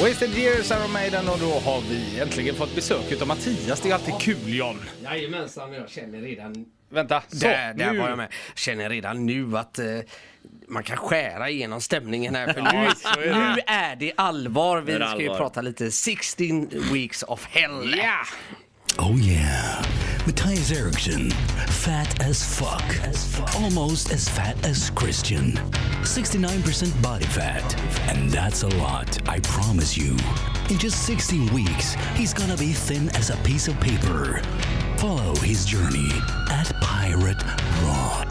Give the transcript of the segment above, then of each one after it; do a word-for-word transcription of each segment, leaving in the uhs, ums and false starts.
Wasted Years, Iron Maiden, och då har vi äntligen fått besök av Mattias. Det är alltid kul, John. Jajamensan, jag känner redan... Vänta, så, där, där nu. var jag med. Känner redan nu att eh, man kan skära igenom stämningen här. För nu, så är det. nu är det allvar. Vi Det är ska ju allvar. prata lite sixteen weeks of hell. Ja! Oh yeah, Matthias Eriksson, fat as fuck, almost as fat as Christian, sixty-nine percent body fat, and that's a lot, I promise you. In just sixteen weeks, he's gonna be thin as a piece of paper. Follow his journey at Pirate Raw.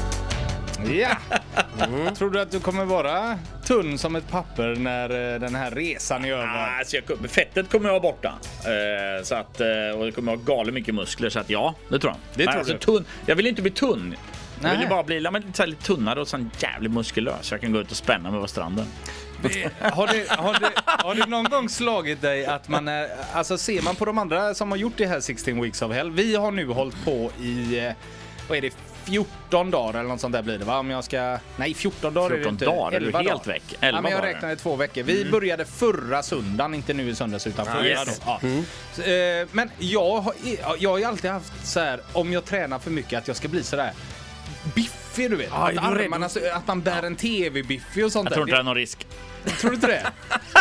Ja! Mm. Tror du att du kommer vara tunn som ett papper när eh, den här resan är över? Ah, alltså jag, fettet kommer jag vara borta. Eh, så att, eh, och det kommer jag ha galet mycket muskler. Så att ja, det tror jag. Det Men tror alltså, du? tunn, jag vill inte bli tunn. Jag Nej. vill ju bara bli men, lite, lite tunnare och sen jävligt muskulös. Så jag kan gå ut och spänna mig på stranden. Har det, har, det, har det någon gång slagit dig att man är... Alltså ser man på de andra som har gjort det här sixteen weeks of hell. Vi har nu hållit på i... eh, Vad är det? fjorton dagar eller något sånt där blir det, va? Om jag ska... Nej, fjorton dagar är det fjorton inte. dagar, är du elva helt dagar. väck? elva Ja, men jag dagar. räknade två veckor. Vi började förra söndagen, inte nu i söndags utan förra yes. då. Ja. Så, eh, men jag har, jag har ju alltid haft så här, om jag tränar för mycket, att jag ska bli så där biffig, du vet. Ja, att, är du armarna, så- att man bär en tv-biffig och sånt Jag tror där. inte det är någon risk. Tror du inte det?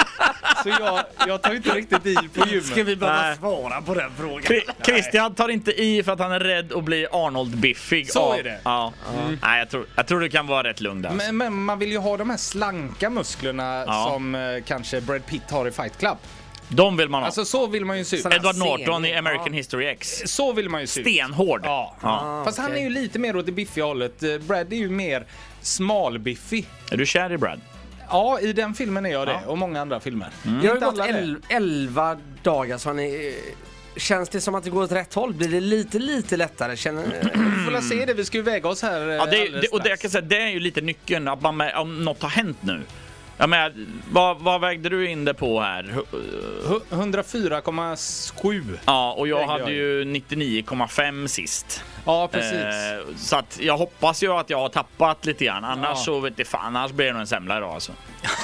Så jag, jag tar inte riktigt i på gymmet. Ska vi bara Nej. svara på den frågan? Kri- Christian tar inte i för att han är rädd att bli Arnold-biffig. Så av- är det. Ja. Mm. Nej, jag tror, jag tror du kan vara rätt lugn där. Men, men man vill ju ha de här slanka musklerna Ja. som eh, kanske Brad Pitt har i Fight Club. De vill man ha. Alltså så vill man ju se ut. Såna- Edward Norton sen- i American ja. History X. Så vill man ju se ut. Stenhård. Ja. Ja. Fast han är okej. ju lite mer åt det biffiga hållet. Eh, Brad är ju mer smalbiffig. Är du kär i Brad? Ja, i den filmen är jag det. Ja. Och många andra filmer. Jag har ju Inte gått alla det. el- elva dagar, så ni... Känns det som att det går åt rätt håll? Blir det lite, lite lättare? Känner... Vi får väl se det. Vi ska ju väga oss här. eh, Ja, det, alldeles det, och det, jag strax. kan säga, det är ju lite nyckeln, att man, om något har hänt nu. Jag menar, vad, vad vägde du in det på här? Hu- hundrafyra komma sju. Ja, och jag Vägde hade jag ju nittionio komma fem sist. Ja, precis. Eh, så att jag hoppas ju att jag har tappat lite grann. Annars Ja. så vet jag fan, annars blir det nog en semla idag alltså.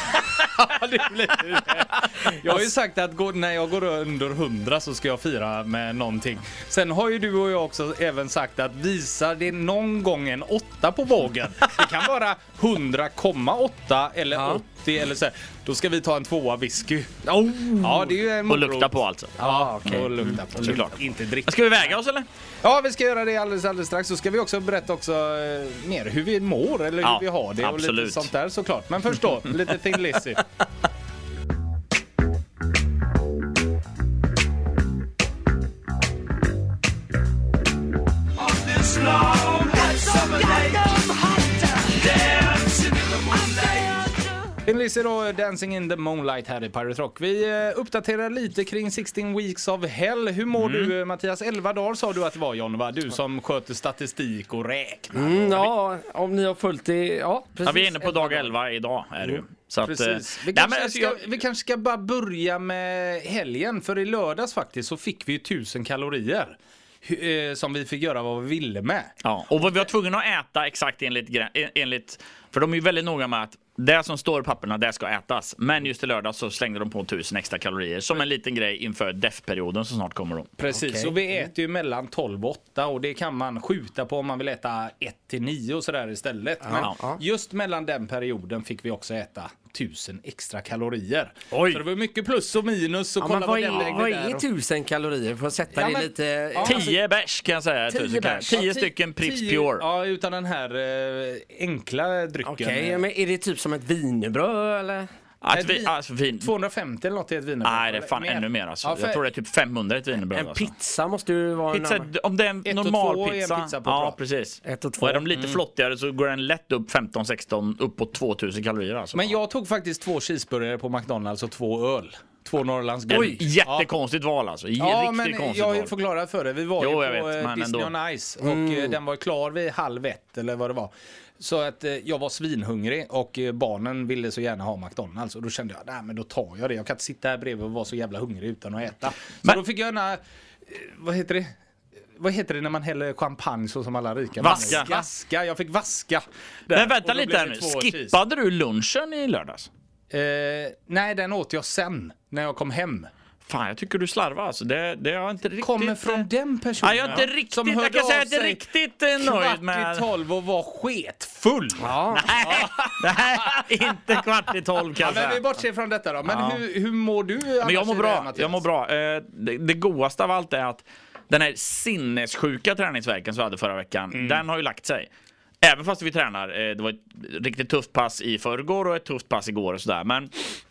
Ja, det blir det. Jag har ju sagt att gå, när jag går under hundra så ska jag fira med någonting. Sen har ju du och jag också även sagt att visar det någon gång en åtta på vågen, det kan vara hundra komma åtta eller Ja. åttio eller så här, då ska vi ta en tvåa whisky. Oh. Ja, det är ju en Och morot. lukta på alltså. Ja, okej. och lukta på. Såklart. Inte dricka. Ska vi väga oss eller? Ja, vi ska göra det alldeles, alldeles strax. Så ska vi också berätta också eh, mer hur vi mår eller hur Ja, vi har det och lite absolut. sånt där såklart. Men först då, lite Thin Lizzy. Thin Lizzy då, Dancing in the Moonlight här i Pirate Rock. Vi eh, uppdaterar lite kring sixteen weeks of hell. Hur mår du, eh, Mattias? elva dagar sa du att det var, John, va? Du som sköter statistik och räknar. Mm, ja, om ni har följt det. Ja, precis. Ja, vi är inne på dag elva idag är det ju. Så att, Precis. eh, Vi nej, kanske, men alltså, ska, jag, vi kanske ska bara börja med helgen. För i lördags faktiskt så fick vi ju tusen kalorier. hu- eh, Som vi fick göra vad vi ville med. ja. Och vi var tvungna att äta exakt enligt, grä- en- enligt, för de är ju väldigt noga med att det som står i papperna, det ska ätas. Men just i lördag så slängde de på tusen extra kalorier som en liten grej inför D E F-perioden som snart kommer då. Precis, Okej. och vi äter ju mellan tolv och åtta och det kan man skjuta på om man vill äta ett till nio och sådär istället. Men ja. just mellan den perioden fick vi också äta tusen extra kalorier. Oj. Så det var mycket plus och minus och Ja, kolla men vad vad den är, vägde vad där. är och- tusen kalorier? För att sätta Ja, det men- lite... ja. Tio bärs kan jag säga. tio tusen bärs. Tio Ja, ti- stycken Pripps tio- Pure. Ja, utan den här eh, enkla drycken. Okej, men är det typ som ett wienerbröd eller? Att ett vi, vin- alltså, fin. tvåhundrafemtio eller något i ett wienerbröd. Nej, det är eller fan ännu mer alltså. Ja, för- Jag tror det är typ femhundra ett wienerbröd. En alltså. pizza måste ju vara Pizza, en... om det är en Ett och normal två är en pizza. pizza på ja, bra. precis. Ett och två. Och är de lite flottigare så går den lätt upp femton sexton upp på tvåtusen kalorier alltså. Men jag tog faktiskt två cheeseburgare på McDonalds och två öl. Två Norrlands Guld. Oj, jättekonstigt val alltså. Ja, Riktigt men konstigt jag har ju val. förklarat för det. Vi var Jo, ju jag på vet, eh, men Disney ändå. on Ice och eh, den var klar vid halv ett eller vad det var. Så att eh, jag var svinhungrig och eh, barnen ville så gärna ha McDonalds och då kände jag, nej men då tar jag det. Jag kan inte sitta här bredvid och vara så jävla hungrig utan att äta. Så Men- då fick jag gärna, eh, vad heter det? Vad heter det när man häller champagne så som alla rika? Vaska. Vaska, jag fick vaska. där. Men Och vänta då lite blev här det nu. två cheese. Skippade du lunchen i lördags? Eh, nej, den åt jag sen när jag kom hem. Fan, jag tycker du slarvar alltså. Det, det har inte riktigt... Kommer från den personen. Ja, jag är inte riktigt, som jag kan säga att jag är inte riktigt eh, nöjd med... kvart i tolv och var sketfull. Ja. Nej, inte kvart i tolv kan Ja, jag säga. men vi bortser från detta då. Men Ja. hur, hur mår du annars? Men jag mår i det här, bra, Mattias? jag mår bra. Eh, det, det godaste av allt är att den här sinnessjuka träningsverken som vi hade förra veckan, Mm. den har ju lagt sig. Även fast vi tränar. Eh, det var ett riktigt tufft pass i förrgår och ett tufft pass igår och sådär. Men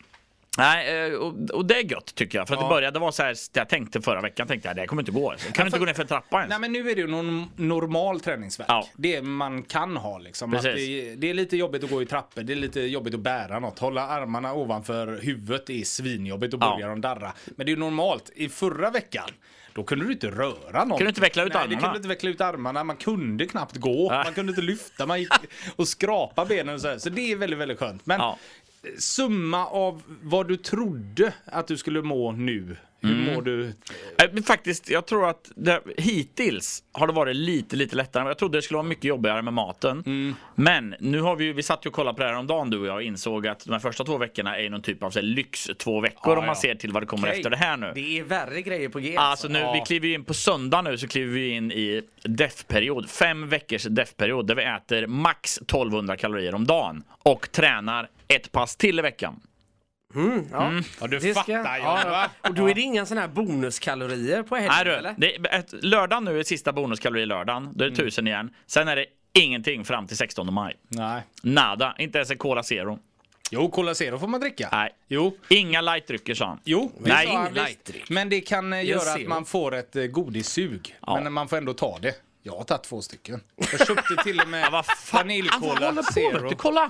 nej, eh, och, och det är gött tycker jag. För att Ja. det började vara så här, jag tänkte förra veckan, tänkte jag, det kommer inte gå. Jag kan inte gå ner för en trappa ens. Nej, men nu är det ju någon normal träningsvärk. Ja. Det man kan ha liksom. Att Precis. det, det är lite jobbigt att gå i trappor. Det är lite jobbigt att bära något. Hålla armarna ovanför huvudet är svinjobbigt och Ja. börjar de darra. Men det är ju normalt. I förra veckan då kunde du inte röra något. Kunde inte veckla ut Nej, armarna. du kunde inte veckla ut armarna. Man kunde knappt gå. Nej. Man kunde inte lyfta. Man gick och skrapa benen och så här. Så det är väldigt, väldigt skönt. Men Ja. summa av vad du trodde att du skulle må nu. Hur Mm. mår du? Eh, men faktiskt, jag tror att det, hittills har det varit lite, lite lättare. Jag trodde det skulle vara mycket jobbigare med maten. Mm. Men nu har vi, vi satt ju och kollade på det här om dagen du och jag och insåg att de här första två veckorna är någon typ av så här, lyx två veckor Ja, om man ja. ser till vad det kommer Okej. efter det här nu. Det är värre grejer på G. Alltså nu, Ja. vi kliver ju in på söndag nu så kliver vi in i D E F-period. Fem veckors D E F-period där vi äter max tolvhundra kalorier om dagen. Och tränar ett pass till i veckan. Mm, ja. Ja, du Det ska- fattar ju. ja, Va? Och då är det inga såna här bonuskalorier på helgen, Nej du, eller? det är ett, lördagen nu är sista bonuskalorier lördagen. Då är det tusen igen. Sen är det ingenting fram till sextonde maj. Nej. Nada, inte ens en Cola Zero. Jo, Cola Zero får man dricka. Nej. Jo, Inga lightdrycker sa han. jo. det Nej, sa han ingen visst. lightdryck. Men det kan eh, göra att zero. man får ett eh, godissug. Ja. Men man får ändå ta det. Jag har tagit två stycken. Jag köpte till och med vad fan- vaniljkola Vad Zero. håller på, vet du? Kolla!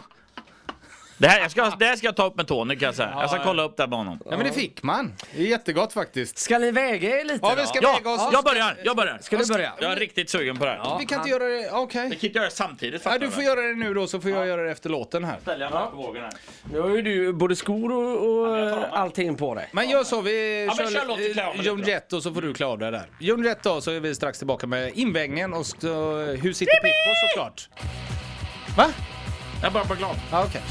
Det här, jag ska, det här ska jag ta upp med Tony kan jag säga. Jag ska kolla upp det här med honom. Ja, men det fick man. Det är jättegott faktiskt. Ska ni väga er lite Ja, då? vi ska Ja, väga oss. jag börjar, jag börjar. Ska du börja? Jag är riktigt sugen på det här. Vi kan inte göra det, okej. Vi kan inte göra det samtidigt. Ja, fattar du får göra det nu då, så får jag göra det efter låten här. Ställer jag mig på vågen här. Nu har ju du både skor och, och jag tar dem. allting på dig. Men gör så, vi men kör låt, vi klär av kör mig Joan lite då. Jett och så får du klara av det där. Joan Jett då, så är vi strax tillbaka med invägningen och så, hur sitter Pippo såklart. Va? Jag är bara på glad. Ja, okej.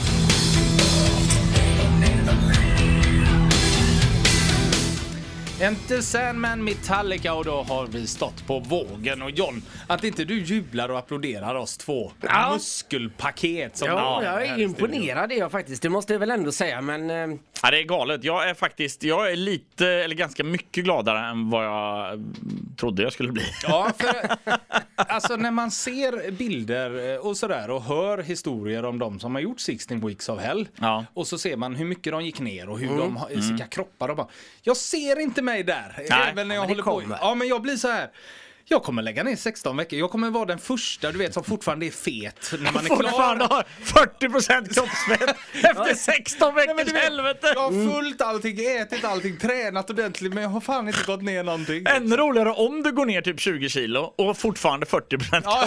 Enter Sandman Metallica och då har vi stått på vågen. Och John, att inte du jublar och applåderar oss två Ja. muskelpaket som Ja, vi har jag här är i imponerad är jag faktiskt. Det måste jag väl ändå säga, men... eh, Ja, det är galet. Jag är faktiskt, jag är lite, eller ganska mycket gladare än vad jag mm, trodde jag skulle bli. Ja, för alltså när man ser bilder och sådär och hör historier om de som har gjort sexton Weeks of Hell Ja. och så ser man hur mycket de gick ner och hur de har vilka kroppar de har. Jag ser inte mig där. Även när jag men det håller på. kommer. Ja, men jag blir så här. Jag kommer lägga ner sexton veckor. Jag kommer vara den första, du vet, som fortfarande är fet när man är Fortfarande klar. har fyrtio procent kroppsfett efter sexton Nej, men veckors du vet, helvete. jag har fullt allting, ätit allting, tränat ordentligt, men jag har fan inte gått ner någonting. Ännu roligare om du går ner typ tjugo kilo och fortfarande fyrtio procent Ja.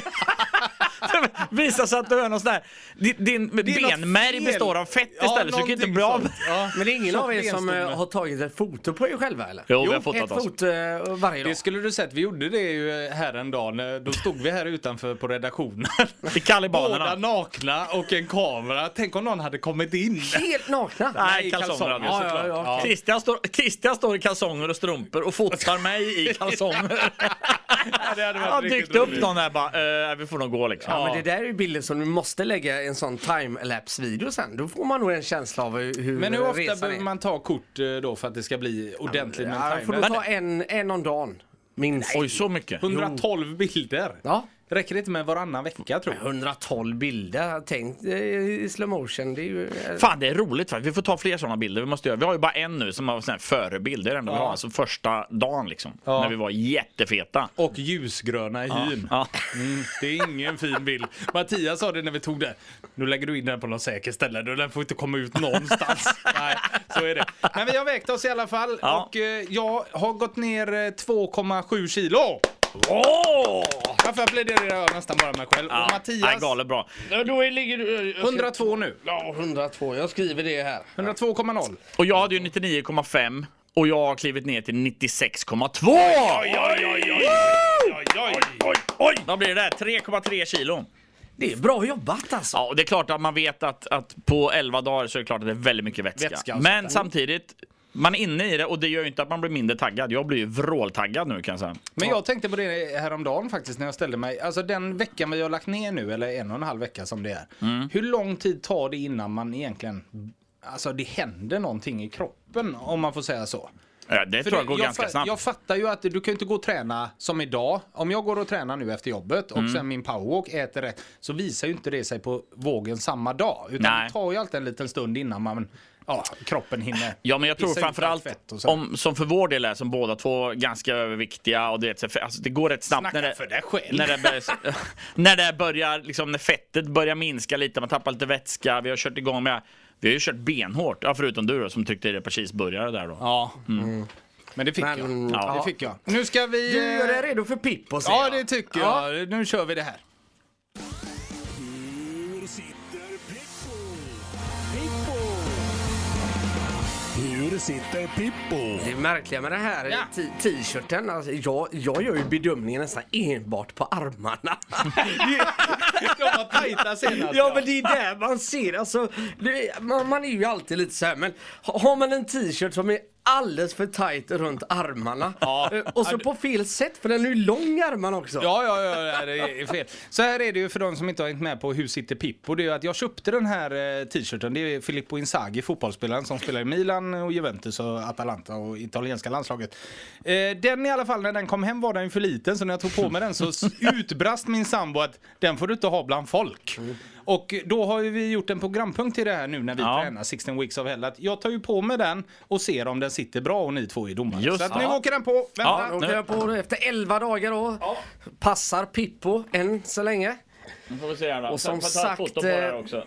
Visar sig att du har någon sån där, din, din Det är något benmärg fel. består av fett Ja, istället så du kan inte någonting bli av. sånt. Ja. Men det är ingen av er som benstomme. eh, har tagit ett foto på er själva, eller? Jo, vi har fotat ett oss. foto eh, varje dag. Det skulle du sett, vi gjorde det ju här en dag. när- Då stod vi här utanför på redaktionen. I Båda kalibanerna. nakna och en kamera. Tänk om någon hade kommit in. Helt nakna? Nej, i kalsonger hade vi Ja, ja, såklart. ja, okej. Christian, står, Christian står i kalsonger och strumpor och fotar mig i kalsonger. Ja, det hade Han varit riktigt dykt upp roligt. någon där bara, eh, vi får nog gå liksom. Ja, men det där är ju bilder som du måste lägga i en sån timelapse-video sen. Då får man nog en känsla av hur hur Men hur ofta resan behöver är. man ta kort eh, då för att det ska bli ordentligt med Ja, en får du timer? ta en, en om dagen. Minst. Oj, så mycket. hundratolv bilder. Ja. Räcker det inte med varannan vecka, tror jag? hundratolv bilder. Tänk eh, i slow motion. Det är ju... eh, Fan, det är roligt faktiskt. Vi får ta fler sådana bilder. Vi måste göra. Vi har ju bara en nu som har sån här förebild. Det är ändå vi har. Alltså första dagen liksom. Ja. När vi var jättefeta. Och ljusgröna i hyn. Ja. Mm, det är ingen fin bild. Mattias sa det när vi tog det. Nu lägger du in den på något säkert ställe. Den får inte komma ut någonstans. Nej, så är det. Men vi har vägt oss i alla fall. Ja. Och eh, jag har gått ner eh, två komma sju kilo. Åh! Varför applåderar jag nästan bara mig själv? Ja, Och Mattias, nej, galet bra. Ja, då är- ligger du... jag ska- hundratvå nu. Ja, hundratvå. Jag skriver det här. hundratvå komma noll. Och jag hade ju nittionio komma fem och jag har klivit ner till nittiosex komma två. Oj, oj, oj, oj, oj, oj, oj. Oj! Vad blir det där? tre komma tre kilo. Det är bra jobbat alltså. Ja, och det är klart att man vet att, att på elva dagar så är det klart att det är väldigt mycket vätska. Vätska och Men sånt. samtidigt, man är inne i det och det gör ju inte att man blir mindre taggad. Jag blir ju vråltaggad nu kan jag säga. Men jag tänkte på det häromdagen faktiskt när jag ställde mig. Alltså den veckan vi har lagt ner nu, eller en och en halv vecka som det är. Mm. Hur lång tid tar det innan man egentligen, alltså det händer någonting i kroppen om man får säga så? Ja, det För tror jag går jag ganska fa- snabbt. Jag fattar ju att du kan ju inte gå och träna som idag. Om jag går och tränar nu efter jobbet och Mm. sen min powerwalk äter rätt, så visar ju inte det sig på vågen samma dag. Utan Nej. det tar ju alltid en liten stund innan man, ja, kroppen hinner. Ja, men jag tror visa ut framförallt allt fett och så. om, som för vår del är som båda två ganska överviktiga och det, alltså, det går rätt snabbt Snacka när det, för dig själv. när det börjar, när det börjar liksom, när fettet börjar minska lite, man tappar lite vätska, vi har kört igång med, vi har ju kört benhårt, ja, förutom du då, som tryckte i det på cheeseburgare där då. Ja. Mm. Men det fick Men, jag. ja. Det fick jag. Nu ska vi... Du gör eh, dig redo för Pippo, säger Ja, jag. det tycker Ja. jag. Nu kör vi det här. Hur sitter Pippo? Pippo! Hur sitter Pippo? Det är märkliga med den här Ja. t- t-shirten. Alltså, jag, jag gör ju bedömningen nästan enbart på armarna. De var tajta senast. Ja, men det är där man ser. Alltså, det, man, man är ju alltid lite så här, men ha- har man en t-shirt som är alldeles för tajt runt armarna Ja. eh, och så på fel sätt, för den är ju lång armarna också. Ja, ja, ja, det är fel. Så här är det ju för de som inte har hängt med på Hur sitter Pippo. Det är ju att jag köpte den här eh, t-shirten. Det är Filippo Inzaghi, fotbollsspelaren som spelar i Milan och Juventus och Atalanta och italienska landslaget. Eh, den i alla fall, när den kom hem var den ju för liten, så när jag tog på mig den så s- utbrast min sambo att den får du inte ha bland folk. Och då har ju vi gjort en programpunkt till det här nu när vi Ja. tränar sexton Weeks of Hell. Att jag tar ju på mig den och ser om den sitter bra och ni två är domare. Just Så att det. nu Ja. åker den på. Vänta. Ja. Då åker jag på det efter elva dagar då. Passar Pippo än så länge. Nu får vi se här då. Och som Får ta ett sagt, foto på det här eh, också.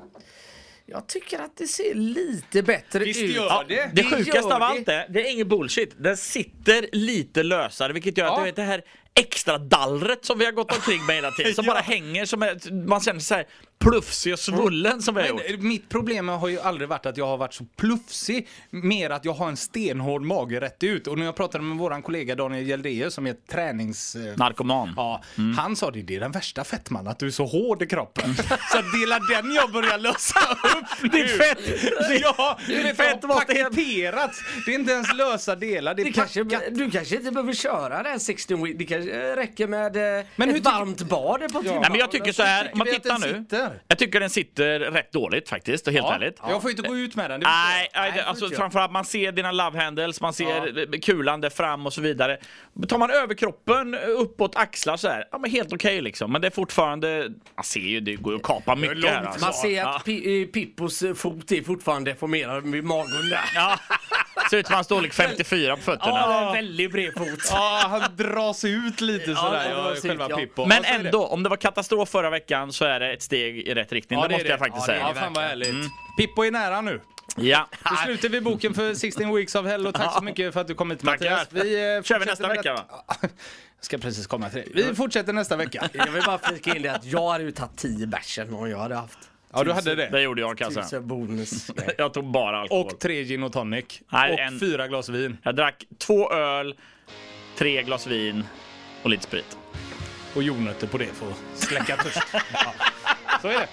Jag tycker att det ser lite bättre Visst ut. gör Ja, det. det det sjukaste gör av det. allt är, det är ingen bullshit. Den sitter lite lösare, vilket gör att Ja. du vet det här extra dallret som vi har gått omkring med hela tiden, som Ja. bara hänger, som är, man känner sig så här plufsig och svullen som vi har gjort. Men mitt problem har ju aldrig varit att jag har varit så plufsig, mer att jag har en stenhård mage rätt ut. Och när jag pratade med våran kollega Daniel Gjeldeus som är tränings... eh, Narkoman. Ja, han sa det, det är den värsta fettman, att du är så hård i kroppen. Så dela den jag börjar lösa upp. Ditt fett! Ja, Ditt det fett har måste hem. paketerats. Det är inte ens lösa delar, det är Det kanske, packat. du kanske inte behöver köra den sexton week. Det kanske räcker med eh, Men hur ett tycker- varmt bad på Ja. Nej, men jag tycker så här, om man vi att tittar den nu. sitter? Jag tycker den sitter rätt dåligt faktiskt, och helt Ja, ärligt. jag får inte gå ut med den. det vill Nej, jag. nej, det, får alltså inte jag. framförallt man ser dina love handles, man ser kulan där fram och så vidare. Tar man överkroppen uppåt axlar så här, ja men helt okej liksom. Men det är fortfarande, man ser ju, det går ju att kapa mycket här alltså. Man ser Ja. att Pi- eh, Pippos eh, fot är fortfarande deformerad med magen där. Ja, ser ut som han storlek femtiofyra på fötterna. Ja, det är en väldigt bred fot. Ja, han dras ut lite sådär, han ja, dras ut, själva ja. Pippo. Men Ja, så är det. ändå, om det var katastrof förra veckan så är det ett steg i rätt riktning. Ja, det, är måste jag faktiskt Ja, det är säga. Ja, fan vad härligt. Pippo är nära nu. Ja. Nu slutar vi boken för sexton Weeks of Hell och tack så mycket för att du kom hit, Tackar. Mattias. Vi, eh, Kör vi fortsätter nästa med vecka, det- Jag ska precis komma till det. Vi fortsätter nästa vecka. Jag vill bara flika in det att jag hade ju tagit tio bärsen om jag hade haft Ja, du hade Det det. gjorde jag kan jag säga. tusen bonus. Jag tog bara alkohol. Och tre gin och tonic. Nej, och en- fyra glas vin. Jag drack två öl, tre glas vin och lite sprit. Och jordnötter på det för att släcka törst. Ja. Så är det.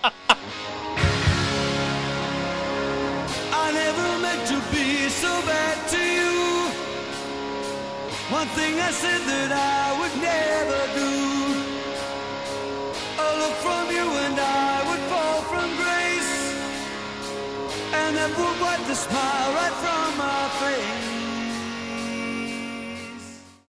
I never meant to be so bad to you. One thing I said that I would never do. A look from you and I would fall from grace, and that would wipe the smile right from